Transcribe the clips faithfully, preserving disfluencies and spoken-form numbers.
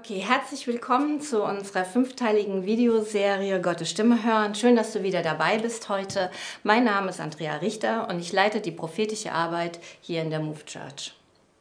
Okay, herzlich willkommen zu unserer fünfteiligen Videoserie Gottes Stimme hören. Schön, dass du wieder dabei bist heute. Mein Name ist Andrea Richter und ich leite die prophetische Arbeit hier in der Move Church.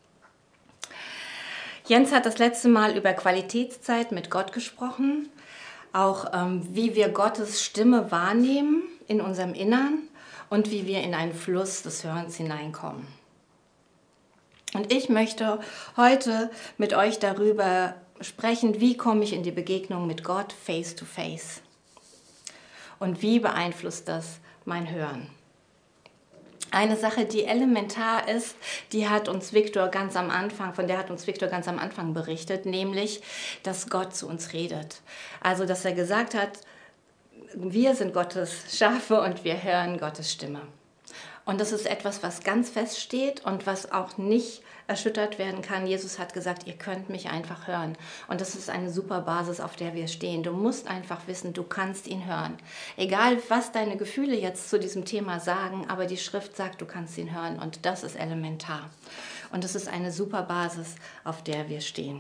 Jens hat das letzte Mal über Qualitätszeit mit Gott gesprochen, auch ähm, wie wir Gottes Stimme wahrnehmen in unserem Innern und wie wir in einen Fluss des Hörens hineinkommen. Und ich möchte heute mit euch darüber sprechen, wie komme ich in die Begegnung mit Gott face to face und wie beeinflusst das mein Hören. Eine Sache, die elementar ist, die hat uns Viktor ganz am Anfang, von der hat uns Viktor ganz am Anfang berichtet, nämlich, dass Gott zu uns redet. Also, dass er gesagt hat, wir sind Gottes Schafe und wir hören Gottes Stimme. Und das ist etwas, was ganz fest steht und was auch nicht erschüttert werden kann. Jesus hat gesagt, ihr könnt mich einfach hören. Und das ist eine super Basis, auf der wir stehen. Du musst einfach wissen, du kannst ihn hören. Egal, was deine Gefühle jetzt zu diesem Thema sagen, aber die Schrift sagt, du kannst ihn hören. Und das ist elementar. Und das ist eine super Basis, auf der wir stehen.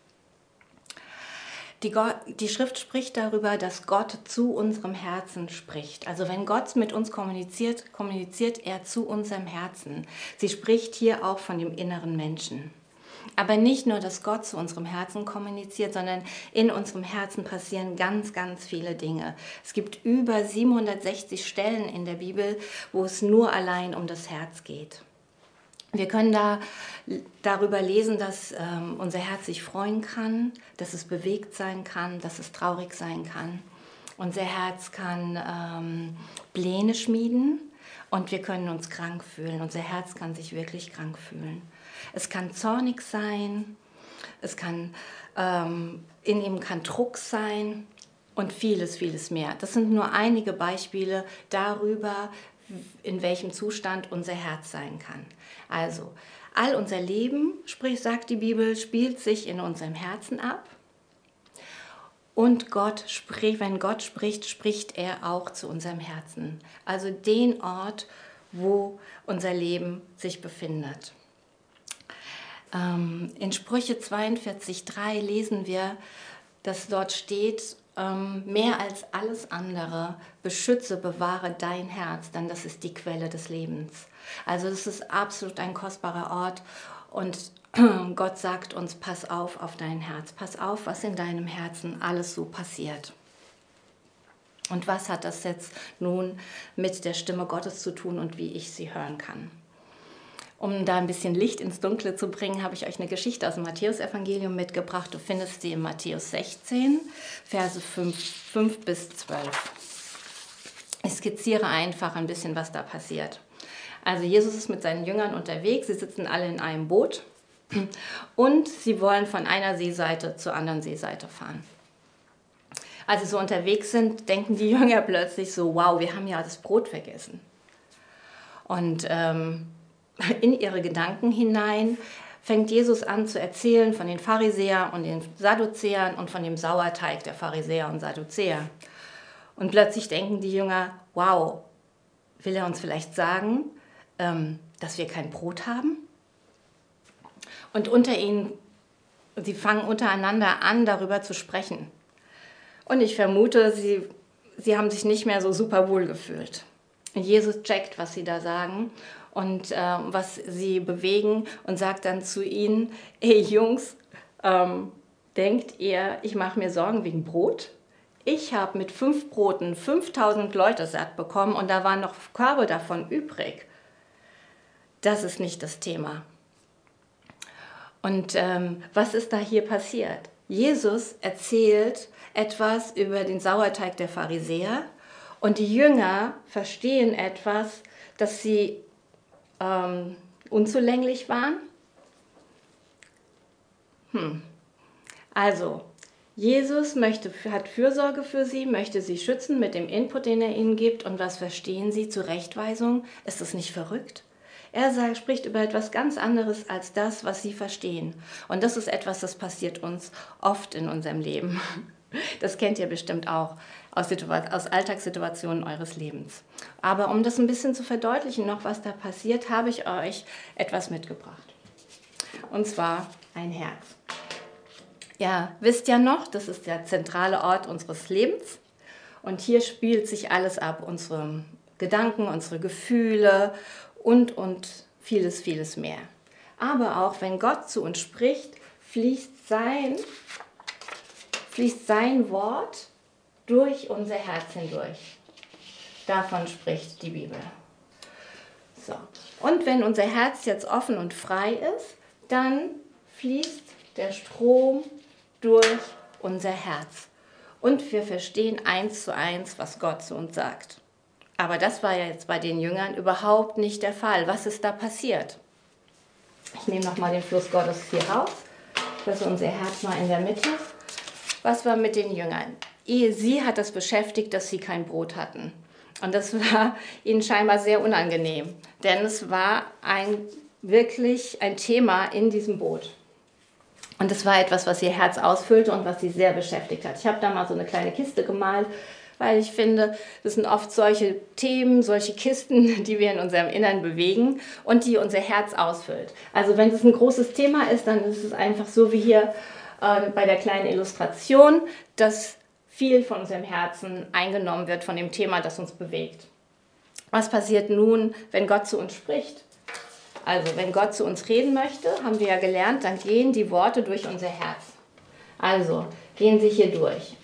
Die, Gott, die Schrift spricht darüber, dass Gott zu unserem Herzen spricht. Also wenn Gott mit uns kommuniziert, kommuniziert er zu unserem Herzen. Sie spricht hier auch von dem inneren Menschen. Aber nicht nur, dass Gott zu unserem Herzen kommuniziert, sondern in unserem Herzen passieren ganz, ganz viele Dinge. Es gibt über siebenhundertsechzig Stellen in der Bibel, wo es nur allein um das Herz geht. Wir können da darüber lesen, dass ähm, unser Herz sich freuen kann, dass es bewegt sein kann, dass es traurig sein kann. Unser Herz kann ähm, Pläne schmieden und wir können uns krank fühlen. Unser Herz kann sich wirklich krank fühlen. Es kann zornig sein, es kann, ähm, in ihm kann Druck sein und vieles, vieles mehr. Das sind nur einige Beispiele darüber, in welchem Zustand unser Herz sein kann. Also, all unser Leben, sprich, sagt die Bibel, spielt sich in unserem Herzen ab. Und Gott spricht, wenn Gott spricht, spricht er auch zu unserem Herzen. Also den Ort, wo unser Leben sich befindet. Ähm, in Sprüche zweiundvierzig drei lesen wir, dass dort steht, ähm, mehr als alles andere, beschütze, bewahre dein Herz, denn das ist die Quelle des Lebens. Also das ist absolut ein kostbarer Ort und Gott sagt uns, pass auf auf dein Herz, pass auf, was in deinem Herzen alles so passiert. Und was hat das jetzt nun mit der Stimme Gottes zu tun und wie ich sie hören kann? Um da ein bisschen Licht ins Dunkle zu bringen, habe ich euch eine Geschichte aus dem Matthäusevangelium mitgebracht. Du findest sie in Matthäus sechzehn, Verse fünf bis zwölf. Ich skizziere einfach ein bisschen, was da passiert. Also Jesus ist mit seinen Jüngern unterwegs, sie sitzen alle in einem Boot und sie wollen von einer Seeseite zur anderen Seeseite fahren. Als sie so unterwegs sind, denken die Jünger plötzlich so, wow, wir haben ja das Brot vergessen. Und ähm, in ihre Gedanken hinein fängt Jesus an zu erzählen von den Pharisäern und den Sadduzäern und von dem Sauerteig der Pharisäer und Sadduzäer. Und plötzlich denken die Jünger, wow, will er uns vielleicht sagen, ähm, dass wir kein Brot haben? Und unter ihnen, sie fangen untereinander an, darüber zu sprechen. Und ich vermute, sie, sie haben sich nicht mehr so super wohl gefühlt. Und Jesus checkt, was sie da sagen und äh, was sie bewegen und sagt dann zu ihnen, hey Jungs, ähm, denkt ihr, ich mache mir Sorgen wegen Brot? Ich habe mit fünf Broten fünftausend Leute satt bekommen und da waren noch Körbe davon übrig. Das ist nicht das Thema. Und ähm, was ist da hier passiert? Jesus erzählt etwas über den Sauerteig der Pharisäer und die Jünger verstehen etwas, dass sie ähm, unzulänglich waren. Hm. Also, Jesus möchte, hat Fürsorge für sie, möchte sie schützen mit dem Input, den er ihnen gibt. Und was verstehen sie? Zurechtweisung? Ist das nicht verrückt? Er sagt, spricht über etwas ganz anderes als das, was sie verstehen. Und das ist etwas, das passiert uns oft in unserem Leben. Das kennt ihr bestimmt auch aus, aus Alltagssituationen eures Lebens. Aber um das ein bisschen zu verdeutlichen, noch was da passiert, habe ich euch etwas mitgebracht. Und zwar ein Herz. ja, wisst ja noch, das ist der zentrale Ort unseres Lebens. Und hier spielt sich alles ab, unsere Gedanken, unsere Gefühle und, und vieles, vieles mehr. Aber auch wenn Gott zu uns spricht, fließt sein, fließt sein Wort durch unser Herz hindurch. Davon spricht die Bibel. So. Und wenn unser Herz jetzt offen und frei ist, dann fließt der Strom durch unser Herz. Und wir verstehen eins zu eins, was Gott zu uns sagt. Aber das war ja jetzt bei den Jüngern überhaupt nicht der Fall. Was ist da passiert? Ich nehme nochmal den Fluss Gottes hier raus. Das ist unser Herz mal in der Mitte. Was war mit den Jüngern? Sie hat es beschäftigt, dass sie kein Brot hatten. Und das war ihnen scheinbar sehr unangenehm. Denn es war ein, wirklich ein Thema in diesem Boot. Und es war etwas, was ihr Herz ausfüllte und was sie sehr beschäftigt hat. Ich habe da mal so eine kleine Kiste gemalt, weil ich finde, das sind oft solche Themen, solche Kisten, die wir in unserem Innern bewegen und die unser Herz ausfüllt. Also wenn es ein großes Thema ist, dann ist es einfach so wie hier äh, bei der kleinen Illustration, dass viel von unserem Herzen eingenommen wird von dem Thema, das uns bewegt. Was passiert nun, wenn Gott zu uns spricht? Also, wenn Gott zu uns reden möchte, haben wir ja gelernt, dann gehen die Worte durch unser Herz. Also, gehen sie hier durch.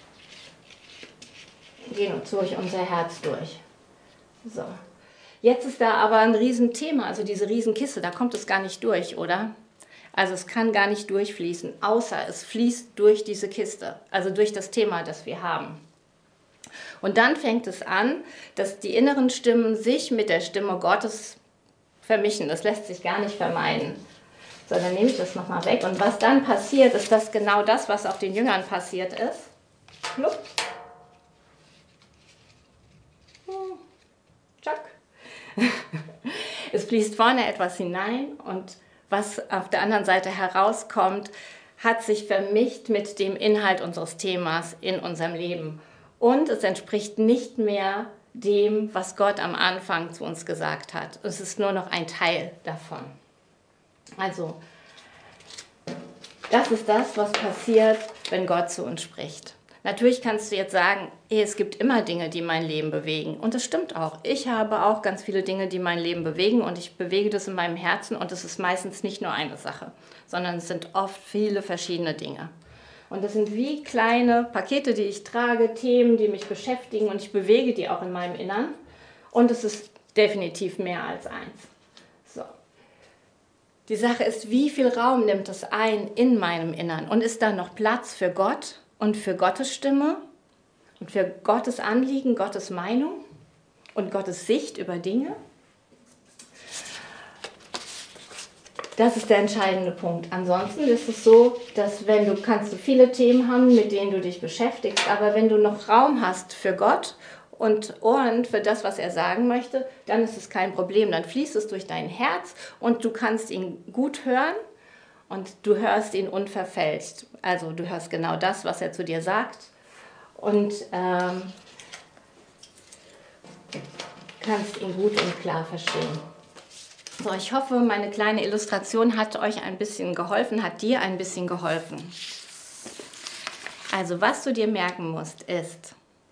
Gehen durch unser Herz durch. So. Jetzt ist da aber ein Riesenthema, also diese Riesenkiste, da kommt es gar nicht durch, oder? Also es kann gar nicht durchfließen, außer es fließt durch diese Kiste, also durch das Thema, das wir haben. Und dann fängt es an, dass die inneren Stimmen sich mit der Stimme Gottes vermischen. Das lässt sich gar nicht vermeiden. So, dann nehme ich das nochmal weg. Und was dann passiert, ist das genau das, was auch den Jüngern passiert ist. Plupp. Hm. Tschack. Es fließt vorne etwas hinein und was auf der anderen Seite herauskommt, hat sich vermischt mit dem Inhalt unseres Themas in unserem Leben. Und es entspricht nicht mehr dem, was Gott am Anfang zu uns gesagt hat. Es ist nur noch ein Teil davon. Also, das ist das, was passiert, wenn Gott zu uns spricht. Natürlich kannst du jetzt sagen, es gibt immer Dinge, die mein Leben bewegen. Und das stimmt auch. Ich habe auch ganz viele Dinge, die mein Leben bewegen und ich bewege das in meinem Herzen und es ist meistens nicht nur eine Sache, sondern es sind oft viele verschiedene Dinge. Und das sind wie kleine Pakete, die ich trage, Themen, die mich beschäftigen und ich bewege die auch in meinem Innern. Und es ist definitiv mehr als eins. So. Die Sache ist, wie viel Raum nimmt es ein in meinem Innern? Und ist da noch Platz für Gott und für Gottes Stimme und für Gottes Anliegen, Gottes Meinung und Gottes Sicht über Dinge? Das ist der entscheidende Punkt. Ansonsten ist es so, dass wenn du kannst du viele Themen haben, mit denen du dich beschäftigst, aber wenn du noch Raum hast für Gott und Ohren für das, was er sagen möchte, dann ist es kein Problem. Dann fließt es durch dein Herz und du kannst ihn gut hören und du hörst ihn unverfälscht. Also du hörst genau das, was er zu dir sagt und ähm, kannst ihn gut und klar verstehen. So, ich hoffe, meine kleine Illustration hat euch ein bisschen geholfen, hat dir ein bisschen geholfen. Also, was du dir merken musst, ist,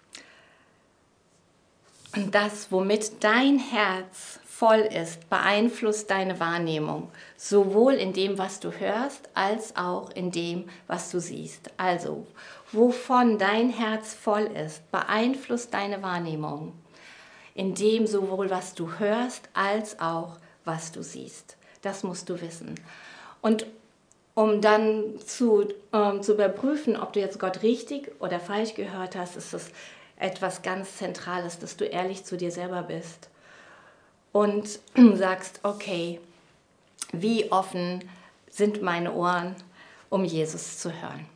das, womit dein Herz voll ist, beeinflusst deine Wahrnehmung, sowohl in dem, was du hörst, als auch in dem, was du siehst. Also, wovon dein Herz voll ist, beeinflusst deine Wahrnehmung, in dem sowohl, was du hörst, als auch was du siehst. Das musst du wissen. Und um dann zu, ähm, zu überprüfen, ob du jetzt Gott richtig oder falsch gehört hast, ist es etwas ganz Zentrales, dass du ehrlich zu dir selber bist und sagst, okay, wie offen sind meine Ohren, um Jesus zu hören.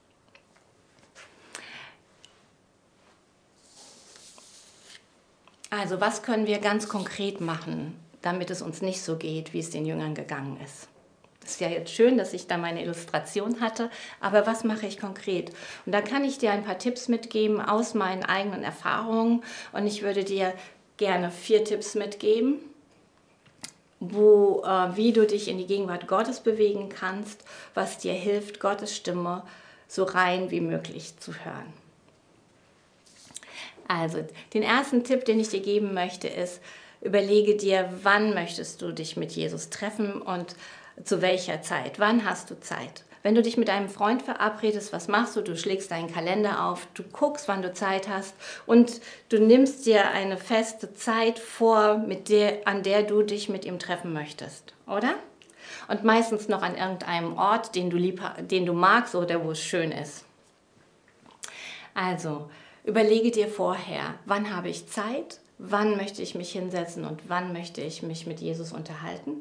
Also was können wir ganz konkret machen, damit es uns nicht so geht, wie es den Jüngern gegangen ist? Das ist ja jetzt schön, dass ich da meine Illustration hatte, aber was mache ich konkret? Und da kann ich dir ein paar Tipps mitgeben aus meinen eigenen Erfahrungen und ich würde dir gerne vier Tipps mitgeben, wo, äh, wie du dich in die Gegenwart Gottes bewegen kannst, was dir hilft, Gottes Stimme so rein wie möglich zu hören. Also, den ersten Tipp, den ich dir geben möchte, ist, überlege dir, wann möchtest du dich mit Jesus treffen und zu welcher Zeit. Wann hast du Zeit? Wenn du dich mit einem Freund verabredest, was machst du? Du schlägst deinen Kalender auf, du guckst, wann du Zeit hast und du nimmst dir eine feste Zeit vor, mit der, an der du dich mit ihm treffen möchtest, oder? Und meistens noch an irgendeinem Ort, den du, lieb, den du magst oder wo es schön ist. Also, überlege dir vorher, wann habe ich Zeit, wann möchte ich mich hinsetzen und wann möchte ich mich mit Jesus unterhalten.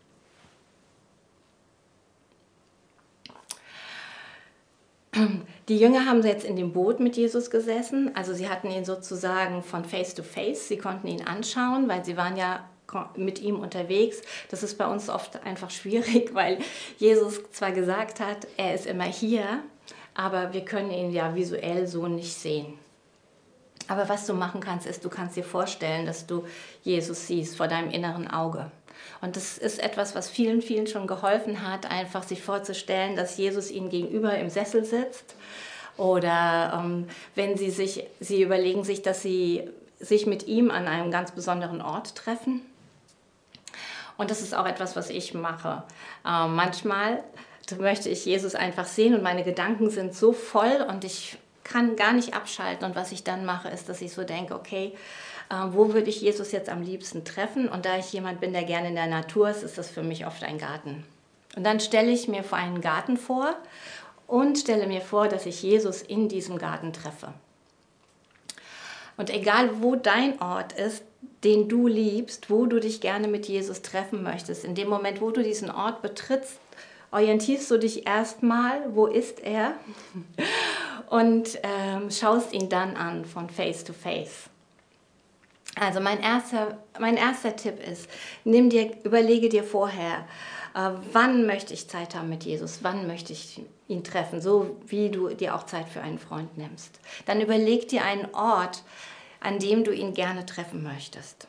Die Jünger haben jetzt in dem Boot mit Jesus gesessen, also sie hatten ihn sozusagen von face to face, sie konnten ihn anschauen, weil sie waren ja mit ihm unterwegs. Das ist bei uns oft einfach schwierig, weil Jesus zwar gesagt hat, er ist immer hier, aber wir können ihn ja visuell so nicht sehen. Aber was du machen kannst, ist, du kannst dir vorstellen, dass du Jesus siehst vor deinem inneren Auge. Und das ist etwas, was vielen, vielen schon geholfen hat, einfach sich vorzustellen, dass Jesus ihnen gegenüber im Sessel sitzt. Oder ähm, wenn sie sich, sie überlegen sich, dass sie sich mit ihm an einem ganz besonderen Ort treffen. Und das ist auch etwas, was ich mache. Ähm, manchmal möchte ich Jesus einfach sehen und meine Gedanken sind so voll und ich kann gar nicht abschalten. Und was ich dann mache, ist, dass ich so denke, okay, äh, wo würde ich Jesus jetzt am liebsten treffen? Und da ich jemand bin, der gerne in der Natur ist, ist das für mich oft ein Garten. Und dann stelle ich mir vor einen Garten vor und stelle mir vor, dass ich Jesus in diesem Garten treffe. Und egal, wo dein Ort ist, den du liebst, wo du dich gerne mit Jesus treffen möchtest, in dem Moment, wo du diesen Ort betrittst, orientierst du dich erstmal, wo ist er? Und ähm, schaust ihn dann an von face to face. Also mein erster, mein erster Tipp ist, nimm dir, überlege dir vorher, äh, wann möchte ich Zeit haben mit Jesus, wann möchte ich ihn treffen, so wie du dir auch Zeit für einen Freund nimmst. Dann überleg dir einen Ort, an dem du ihn gerne treffen möchtest.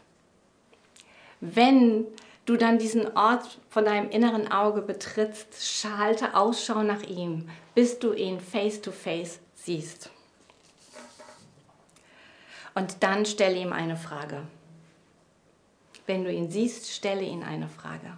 Wenn du dann diesen Ort von deinem inneren Auge betrittst, halte Ausschau nach ihm, bis du ihn face to face siehst. Und dann stelle ihm eine Frage. Wenn du ihn siehst, stelle ihm eine Frage.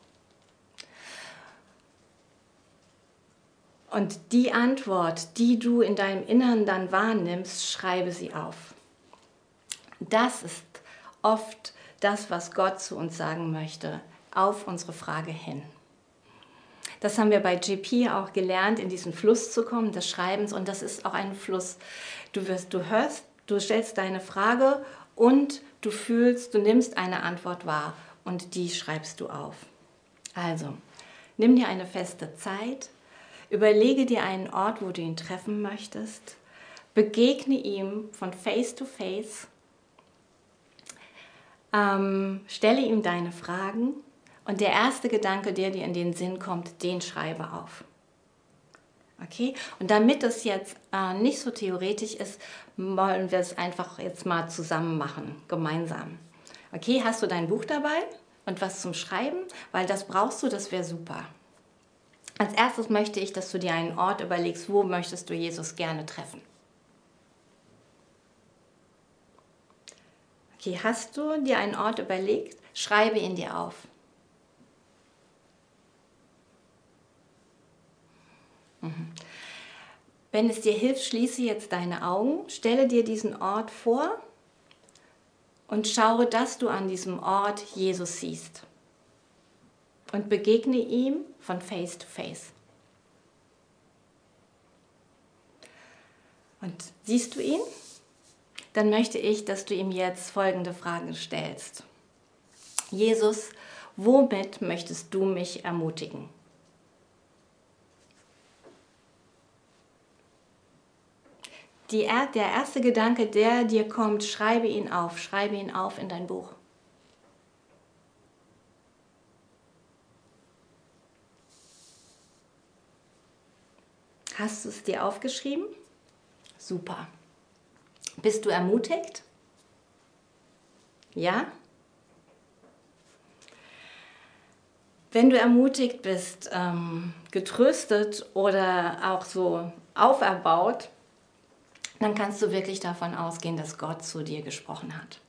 Und die Antwort, die du in deinem Inneren dann wahrnimmst, schreibe sie auf. Das ist oft das, was Gott zu uns sagen möchte, auf unsere Frage hin. Das haben wir bei J P auch gelernt, in diesen Fluss zu kommen, des Schreibens. Und das ist auch ein Fluss. Du wirst, du hörst, du stellst deine Frage und du fühlst, du nimmst eine Antwort wahr und die schreibst du auf. Also, nimm dir eine feste Zeit, überlege dir einen Ort, wo du ihn treffen möchtest, begegne ihm von face to face, ähm, stelle ihm deine Fragen und der erste Gedanke, der dir in den Sinn kommt, den schreibe auf. Okay? Und damit es jetzt äh, nicht so theoretisch ist, wollen wir es einfach jetzt mal zusammen machen, gemeinsam. Okay, hast du dein Buch dabei und was zum Schreiben? Weil das brauchst du, das wäre super. Als erstes möchte ich, dass du dir einen Ort überlegst, wo möchtest du Jesus gerne treffen. Okay, hast du dir einen Ort überlegt? Schreibe ihn dir auf. Mhm. Wenn es dir hilft, schließe jetzt deine Augen, stelle dir diesen Ort vor und schaue, dass du an diesem Ort Jesus siehst. Und begegne ihm von face to face. Und siehst du ihn? Dann möchte ich, dass du ihm jetzt folgende Fragen stellst. Jesus, womit möchtest du mich ermutigen? Die, der erste Gedanke, der dir kommt, schreibe ihn auf, schreibe ihn auf in dein Buch. Hast du es dir aufgeschrieben? Super. Bist du ermutigt? Ja? Wenn du ermutigt bist, ähm, getröstet oder auch so auferbaut, dann kannst du wirklich davon ausgehen, dass Gott zu dir gesprochen hat.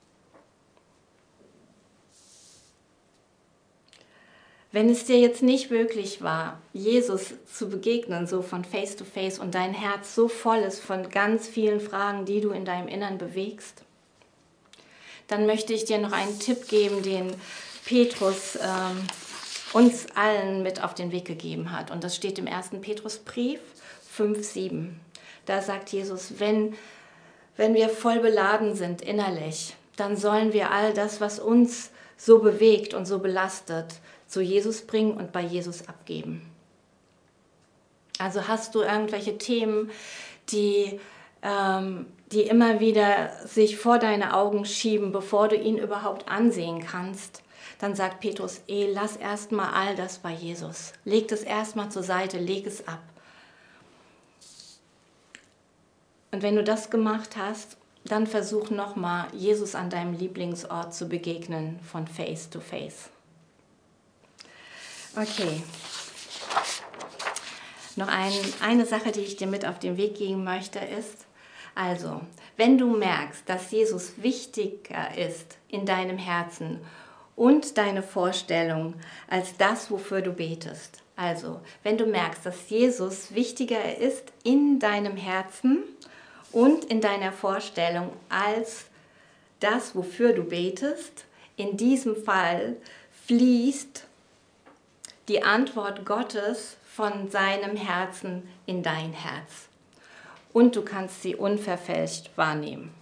Wenn es dir jetzt nicht möglich war, Jesus zu begegnen, so von Face to Face, und dein Herz so voll ist von ganz vielen Fragen, die du in deinem Innern bewegst, dann möchte ich dir noch einen Tipp geben, den Petrus ähm, uns allen mit auf den Weg gegeben hat. Und das steht im ersten Petrusbrief fünf, sieben. Da sagt Jesus, wenn, wenn wir voll beladen sind innerlich, dann sollen wir all das, was uns so bewegt und so belastet, zu Jesus bringen und bei Jesus abgeben. Also hast du irgendwelche Themen, die, ähm, die immer wieder sich vor deine Augen schieben, bevor du ihn überhaupt ansehen kannst, dann sagt Petrus, eh, lass erstmal all das bei Jesus. Leg das erstmal zur Seite, leg es ab. Und wenn du das gemacht hast, dann versuch nochmal, Jesus an deinem Lieblingsort zu begegnen, von Face to Face. Okay. Noch ein, eine Sache, die ich dir mit auf den Weg geben möchte, ist, also, wenn du merkst, dass Jesus wichtiger ist in deinem Herzen und deine Vorstellung als das, wofür du betest. Also, wenn du merkst, dass Jesus wichtiger ist in deinem Herzen und in deiner Vorstellung als das, wofür du betest, in diesem Fall fließt die Antwort Gottes von seinem Herzen in dein Herz. Und du kannst sie unverfälscht wahrnehmen.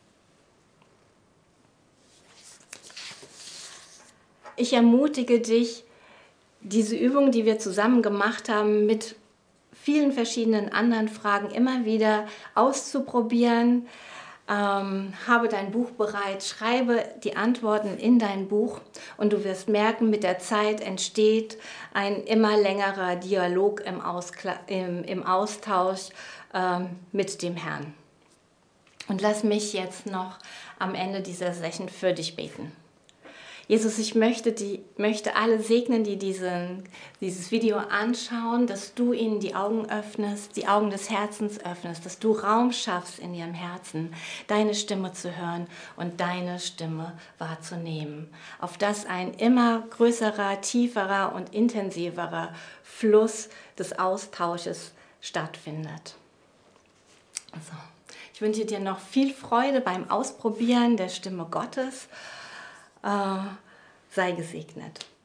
Ich ermutige dich, diese Übung, die wir zusammen gemacht haben, mit vielen verschiedenen anderen Fragen immer wieder auszuprobieren. Ähm, habe dein Buch bereit, schreibe die Antworten in dein Buch und du wirst merken, mit der Zeit entsteht ein immer längerer Dialog im, Auskla im, im Austausch ähm, mit dem Herrn. Und lass mich jetzt noch am Ende dieser Session für dich beten. Jesus, ich möchte, die, möchte alle segnen, die diesen, dieses Video anschauen, dass du ihnen die Augen öffnest, die Augen des Herzens öffnest, dass du Raum schaffst in ihrem Herzen, deine Stimme zu hören und deine Stimme wahrzunehmen, auf dass ein immer größerer, tieferer und intensiverer Fluss des Austausches stattfindet. Also, ich wünsche dir noch viel Freude beim Ausprobieren der Stimme Gottes. Äh, sei gesegnet.